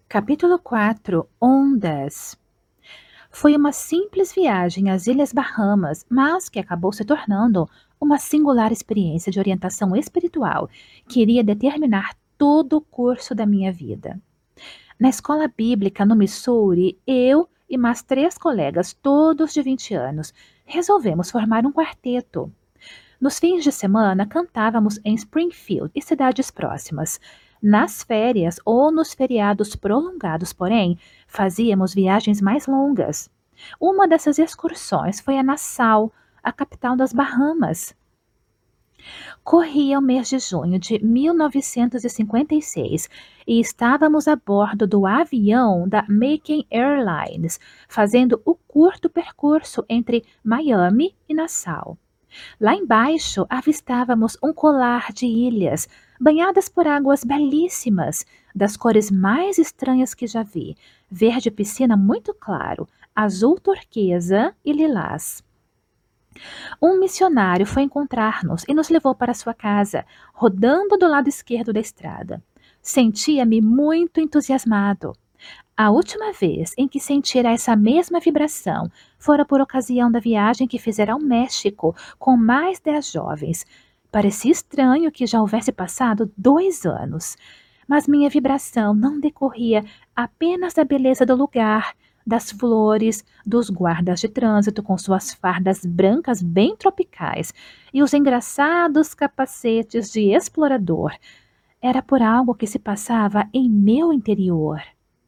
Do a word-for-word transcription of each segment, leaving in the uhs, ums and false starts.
Capítulo quatro. Ondas. Foi uma simples viagem às Ilhas Bahamas, mas que acabou se tornando uma singular experiência de orientação espiritual que iria determinar todo o curso da minha vida. Na escola bíblica no Missouri, eu e mais três colegas, todos de vinte anos, resolvemos formar um quarteto. Nos fins de semana, cantávamos em Springfield e cidades próximas. Nas férias ou nos feriados prolongados, porém, fazíamos viagens mais longas. Uma dessas excursões foi a Nassau, a capital das Bahamas. Corria o mês de junho de mil novecentos e cinquenta e seis e estávamos a bordo do avião da Making Airlines, fazendo o curto percurso entre Miami e Nassau. Lá embaixo avistávamos um colar de ilhas, banhadas por águas belíssimas, das cores mais estranhas que já vi: verde piscina muito claro, azul turquesa e lilás. Um missionário foi encontrar-nos e nos levou para sua casa, rodando do lado esquerdo da estrada. Sentia-me muito entusiasmado. A última vez em que sentira essa mesma vibração fora por ocasião da viagem que fizera ao México com mais dez jovens. Parecia estranho que já houvesse passado dois anos, mas minha vibração não decorria apenas da beleza do lugar, das flores, dos guardas de trânsito com suas fardas brancas bem tropicais e os engraçados capacetes de explorador. Era por algo que se passava em meu interior.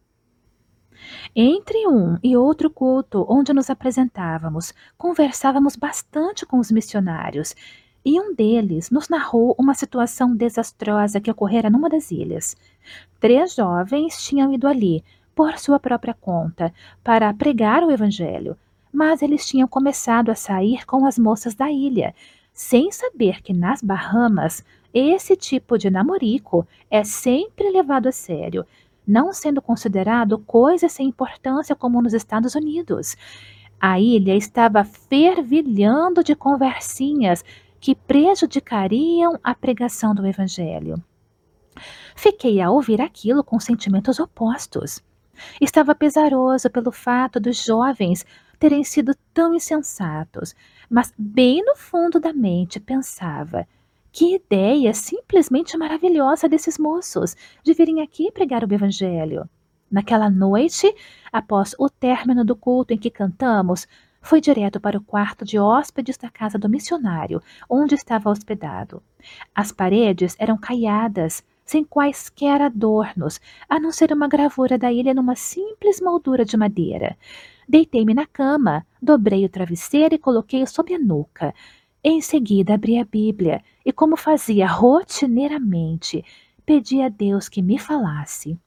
Entre um e outro culto onde nos apresentávamos, conversávamos bastante com os missionários, e um deles nos narrou uma situação desastrosa que ocorrera numa das ilhas. Três jovens tinham ido ali, por sua própria conta, para pregar o evangelho, mas eles tinham começado a sair com as moças da ilha, sem saber que nas Bahamas esse tipo de namorico é sempre levado a sério, não sendo considerado coisa sem importância como nos Estados Unidos. A ilha estava fervilhando de conversinhas que prejudicariam a pregação do Evangelho. Fiquei a ouvir aquilo com sentimentos opostos. Estava pesaroso pelo fato dos jovens terem sido tão insensatos, mas bem no fundo da mente pensava: que ideia simplesmente maravilhosa desses moços de virem aqui pregar o Evangelho. Naquela noite, após o término do culto em que cantamos, fui direto para o quarto de hóspedes da casa do missionário, onde estava hospedado. As paredes eram caiadas, sem quaisquer adornos, a não ser uma gravura da ilha numa simples moldura de madeira. Deitei-me na cama, dobrei o travesseiro e coloquei-o sob a nuca. Em seguida abri a Bíblia e, como fazia rotineiramente, pedi a Deus que me falasse.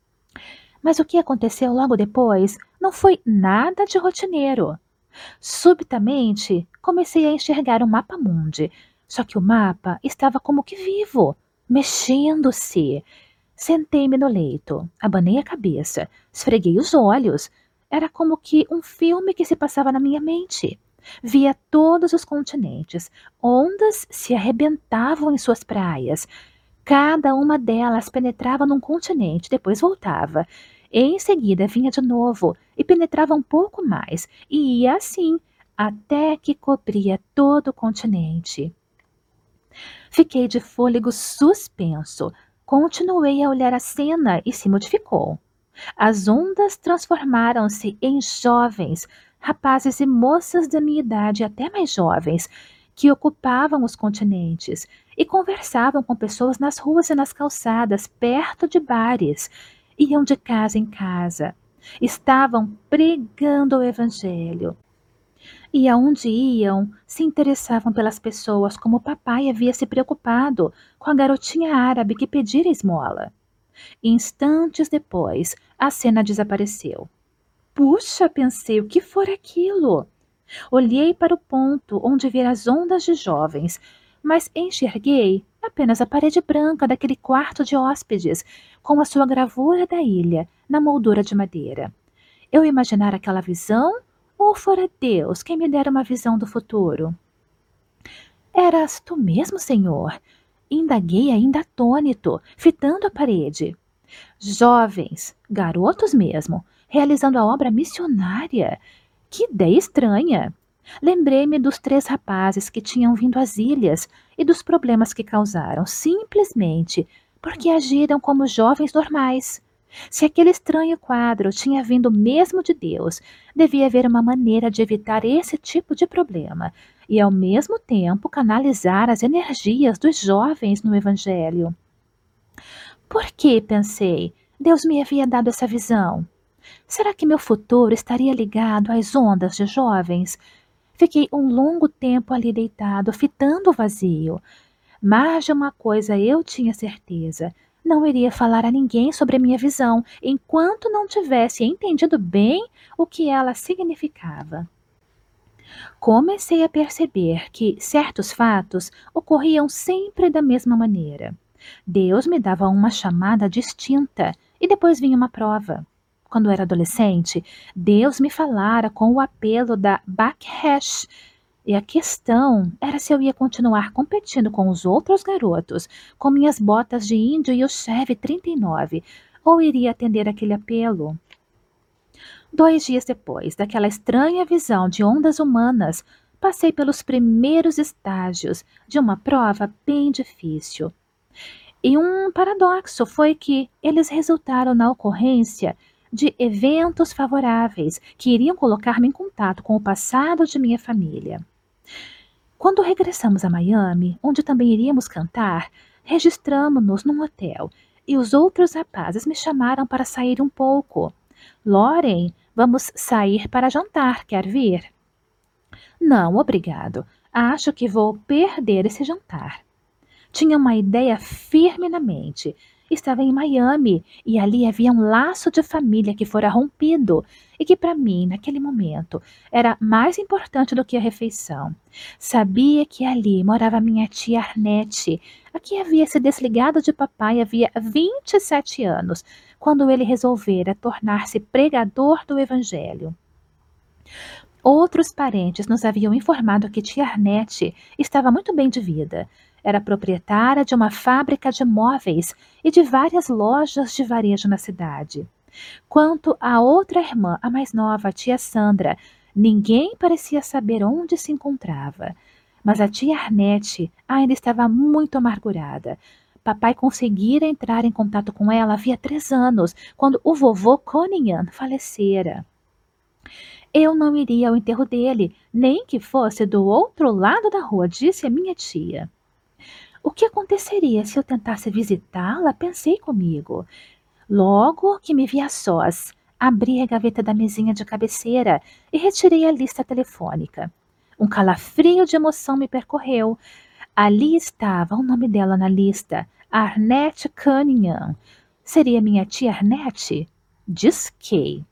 Mas o que aconteceu logo depois não foi nada de rotineiro. Subitamente, comecei a enxergar um mapa-mundi, só que o mapa estava como que vivo, mexendo-se. Sentei-me no leito, abanei a cabeça, esfreguei os olhos. Era como que um filme que se passava na minha mente. Via todos os continentes, ondas se arrebentavam em suas praias. Cada uma delas penetrava num continente, depois voltava. Em seguida vinha de novo e penetrava um pouco mais, e ia assim, até que cobria todo o continente. Fiquei de fôlego suspenso. Continuei a olhar a cena e se modificou. As ondas transformaram-se em jovens, rapazes e moças da minha idade, até mais jovens, que ocupavam os continentes e conversavam com pessoas nas ruas e nas calçadas, perto de bares. Iam de casa em casa. Estavam pregando o evangelho. E aonde iam, se interessavam pelas pessoas como o papai havia se preocupado com a garotinha árabe que pedira esmola. Instantes depois, a cena desapareceu. Puxa, pensei, o que fora aquilo? Olhei para o ponto onde vira as ondas de jovens, mas enxerguei apenas a parede branca daquele quarto de hóspedes, com a sua gravura da ilha na moldura de madeira. Eu imaginara aquela visão, ou fora Deus quem me dera uma visão do futuro? Eras tu mesmo, Senhor? Indaguei ainda atônito, fitando a parede. Jovens, garotos mesmo, realizando a obra missionária. Que ideia estranha! Lembrei-me dos três rapazes que tinham vindo às ilhas e dos problemas que causaram, simplesmente porque agiram como jovens normais. Se aquele estranho quadro tinha vindo mesmo de Deus, devia haver uma maneira de evitar esse tipo de problema e, ao mesmo tempo, canalizar as energias dos jovens no Evangelho. Por que, pensei, Deus me havia dado essa visão? Será que meu futuro estaria ligado às ondas de jovens? Fiquei um longo tempo ali deitado, fitando o vazio. Mas de uma coisa eu tinha certeza: não iria falar a ninguém sobre a minha visão, enquanto não tivesse entendido bem o que ela significava. Comecei a perceber que certos fatos ocorriam sempre da mesma maneira. Deus me dava uma chamada distinta e depois vinha uma prova. Quando era adolescente, Deus me falara com o apelo da Bakhesh, e a questão era se eu ia continuar competindo com os outros garotos, com minhas botas de índio e o Chevy trinta e nove, ou iria atender aquele apelo. Dois dias depois daquela estranha visão de ondas humanas, passei pelos primeiros estágios de uma prova bem difícil. E um paradoxo foi que eles resultaram na ocorrência de eventos favoráveis que iriam colocar-me em contato com o passado de minha família. Quando regressamos a Miami, onde também iríamos cantar, registramos-nos num hotel e os outros rapazes me chamaram para sair um pouco. Lauren, vamos sair para jantar, quer vir? Não, obrigado. Acho que vou perder esse jantar. Tinha uma ideia firme na mente. Estava em Miami e ali havia um laço de família que fora rompido e que para mim, naquele momento, era mais importante do que a refeição. Sabia que ali morava minha tia Arnete, a que havia se desligado de papai havia vinte e sete anos, quando ele resolvera tornar-se pregador do Evangelho. Outros parentes nos haviam informado que tia Arnete estava muito bem de vida. Era proprietária de uma fábrica de móveis e de várias lojas de varejo na cidade. Quanto à outra irmã, a mais nova, a tia Sandra, ninguém parecia saber onde se encontrava. Mas a tia Arnete ainda estava muito amargurada. Papai conseguira entrar em contato com ela havia três anos, quando o vovô Cunningham falecera. Eu não iria ao enterro dele, nem que fosse do outro lado da rua, disse a minha tia. O que aconteceria se eu tentasse visitá-la? Pensei comigo. Logo que me vi a sós, abri a gaveta da mesinha de cabeceira e retirei a lista telefônica. Um calafrio de emoção me percorreu. Ali estava o nome dela na lista, Arnete Cunningham. Seria minha tia Arnete? Disquei.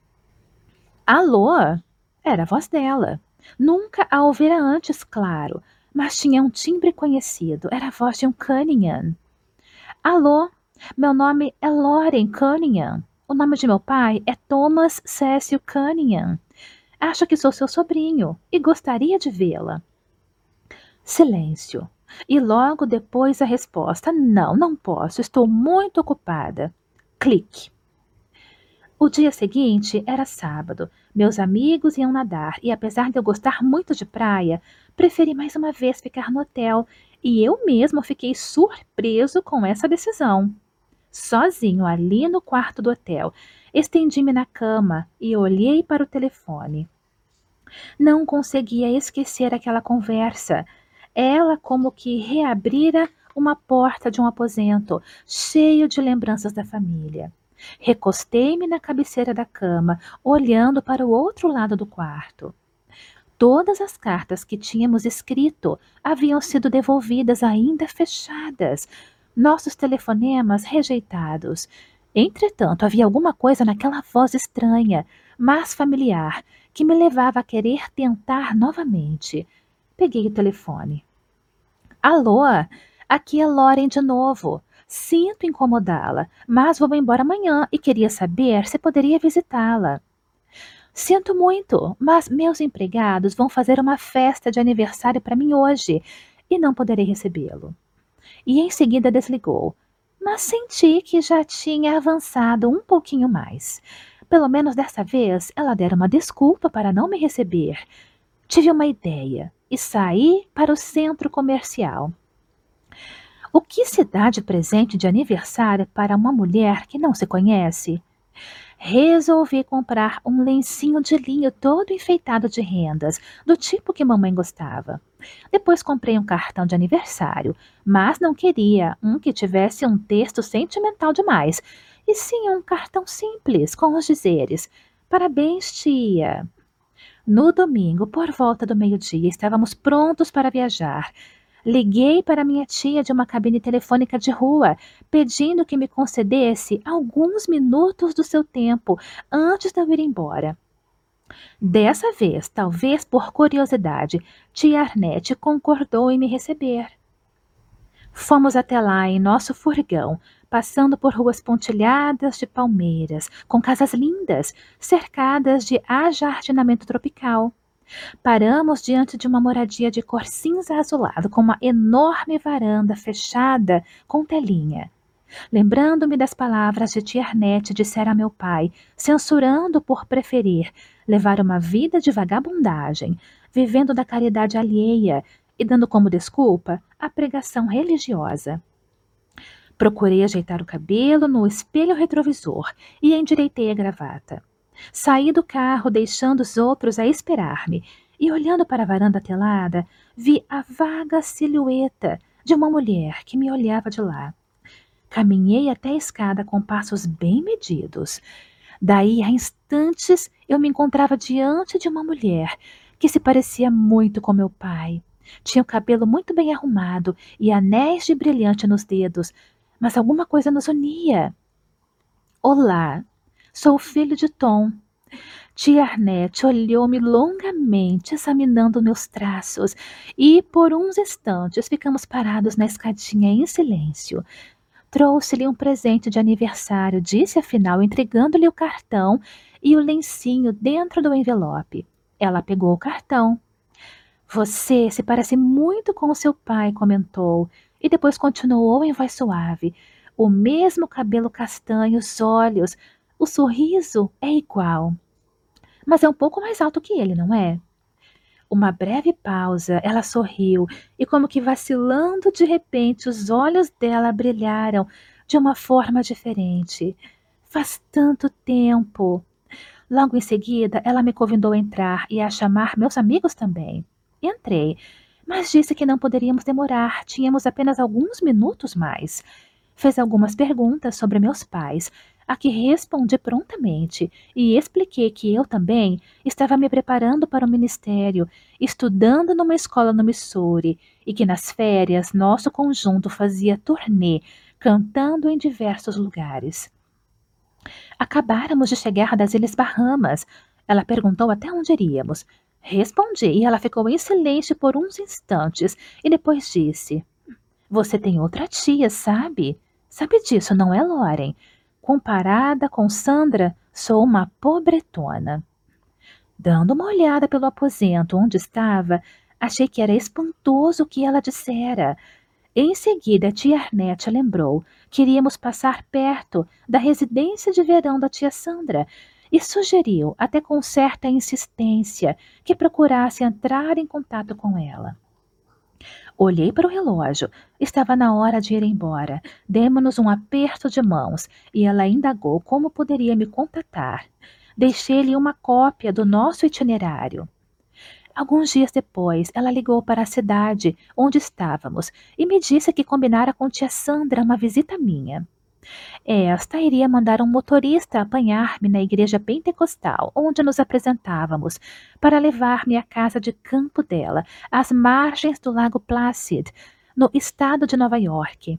Alô? Era a voz dela. Nunca a ouvira antes, claro, mas tinha um timbre conhecido. Era a voz de um Cunningham. Alô? Meu nome é Lauren Cunningham. O nome de meu pai é Thomas Cecil Cunningham. Acho que sou seu sobrinho e gostaria de vê-la. Silêncio. E logo depois a resposta: não, não posso, estou muito ocupada. Clique. O dia seguinte era sábado. Meus amigos iam nadar e, apesar de eu gostar muito de praia, preferi mais uma vez ficar no hotel e eu mesmo fiquei surpreso com essa decisão. Sozinho ali no quarto do hotel, estendi-me na cama e olhei para o telefone. Não conseguia esquecer aquela conversa. Ela como que reabrira uma porta de um aposento, cheio de lembranças da família. Recostei-me na cabeceira da cama, olhando para o outro lado do quarto. Todas as cartas que tínhamos escrito haviam sido devolvidas ainda fechadas, nossos telefonemas rejeitados. Entretanto, havia alguma coisa naquela voz estranha, mas familiar, que me levava a querer tentar novamente. Peguei o telefone. Alô, aqui é Lauren de novo. Sinto incomodá-la, mas vou embora amanhã e queria saber se poderia visitá-la. Sinto muito, mas meus empregados vão fazer uma festa de aniversário para mim hoje e não poderei recebê-lo. E em seguida desligou. mas senti que já tinha avançado um pouquinho mais. Pelo menos dessa vez ela dera uma desculpa para não me receber. Tive uma ideia e saí para o centro comercial. O que se dá de presente de aniversário para uma mulher que não se conhece? Resolvi comprar um lencinho de linho todo enfeitado de rendas, do tipo que mamãe gostava. Depois comprei um cartão de aniversário, mas não queria um que tivesse um texto sentimental demais, e sim um cartão simples, com os dizeres: Parabéns, tia. No domingo, por volta do meio-dia, estávamos prontos para viajar. Liguei para minha tia de uma cabine telefônica de rua, pedindo que me concedesse alguns minutos do seu tempo antes de eu ir embora. Dessa vez, talvez por curiosidade, tia Arnete concordou em me receber. Fomos até lá em nosso furgão, passando por ruas pontilhadas de palmeiras, com casas lindas, cercadas de ajardinamento tropical. Paramos diante de uma moradia de cor cinza azulado, com uma enorme varanda fechada com telinha. Lembrando-me das palavras de tia Arnete dissera a meu pai, censurando por preferir levar uma vida de vagabundagem, vivendo da caridade alheia e dando como desculpa a pregação religiosa. Procurei ajeitar o cabelo no espelho retrovisor e endireitei a gravata. Saí do carro, deixando os outros a esperar-me, e olhando para a varanda telada, vi a vaga silhueta de uma mulher que me olhava de lá. Caminhei até a escada com passos bem medidos. Daí a instantes eu me encontrava diante de uma mulher que se parecia muito com meu pai. Tinha o cabelo muito bem arrumado e anéis de brilhante nos dedos, mas alguma coisa nos unia. Olá, sou o filho de Tom. Tia Arnete olhou-me longamente, examinando meus traços, e por uns instantes ficamos parados na escadinha em silêncio. Trouxe-lhe um presente de aniversário, disse afinal, entregando-lhe o cartão e o lencinho dentro do envelope. Ela pegou o cartão. Você se parece muito com o seu pai, comentou, e depois continuou em voz suave. O mesmo cabelo castanho, os olhos, o sorriso é igual. Mas é um pouco mais alto que ele, não é? Uma breve pausa, ela sorriu e, como que vacilando de repente, os olhos dela brilharam de uma forma diferente. Faz tanto tempo. Logo em seguida, ela me convidou a entrar e a chamar meus amigos também. Entrei, mas disse que não poderíamos demorar, tínhamos apenas alguns minutos mais. Fez algumas perguntas sobre meus pais, a que respondi prontamente e expliquei que eu também estava me preparando para o ministério, estudando numa escola no Missouri, e que nas férias nosso conjunto fazia turnê, cantando em diversos lugares. Acabáramos de chegar das Ilhas Bahamas. Ela perguntou até onde iríamos. Respondi e ela ficou em silêncio por uns instantes e depois disse: Você tem outra tia, sabe? Sabe disso, não é, Lauren? Comparada com Sandra, sou uma pobretona. Dando uma olhada pelo aposento onde estava, achei que era espantoso o que ela dissera. Em seguida, a tia Arnete lembrou que iríamos passar perto da residência de verão da tia Sandra e sugeriu, até com certa insistência, que procurasse entrar em contato com ela. Olhei para o relógio. Estava na hora de ir embora. Demos-nos um aperto de mãos e ela indagou como poderia me contatar. Deixei-lhe uma cópia do nosso itinerário. Alguns dias depois, ela ligou para a cidade onde estávamos e me disse que combinara com tia Sandra uma visita minha. Esta iria mandar um motorista apanhar-me na igreja pentecostal, onde nos apresentávamos, para levar-me à casa de campo dela, às margens do Lago Placid, no estado de Nova York.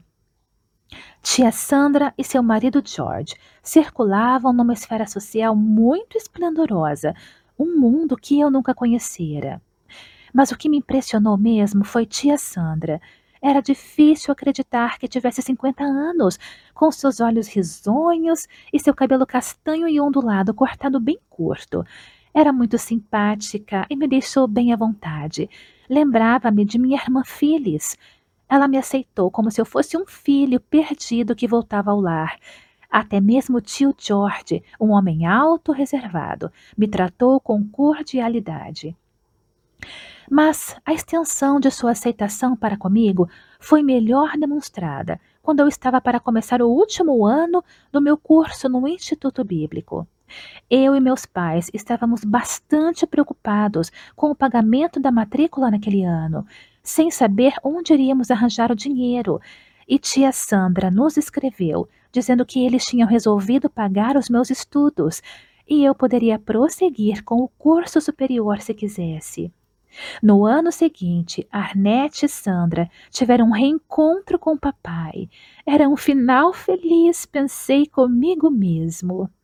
Tia Sandra e seu marido George circulavam numa esfera social muito esplendorosa, um mundo que eu nunca conhecera. Mas o que me impressionou mesmo foi tia Sandra. Era difícil acreditar que tivesse cinquenta anos, com seus olhos risonhos e seu cabelo castanho e ondulado cortado bem curto. Era muito simpática e me deixou bem à vontade. Lembrava-me de minha irmã Phyllis. Ela me aceitou como se eu fosse um filho perdido que voltava ao lar. Até mesmo o tio George, um homem alto, reservado, me tratou com cordialidade. Mas a extensão de sua aceitação para comigo foi melhor demonstrada quando eu estava para começar o último ano do meu curso no Instituto Bíblico. Eu e meus pais estávamos bastante preocupados com o pagamento da matrícula naquele ano, sem saber onde iríamos arranjar o dinheiro. E tia Sandra nos escreveu, dizendo que eles tinham resolvido pagar os meus estudos e eu poderia prosseguir com o curso superior se quisesse. No ano seguinte, Arnete e Sandra tiveram um reencontro com o papai. Era um final feliz, pensei comigo mesmo.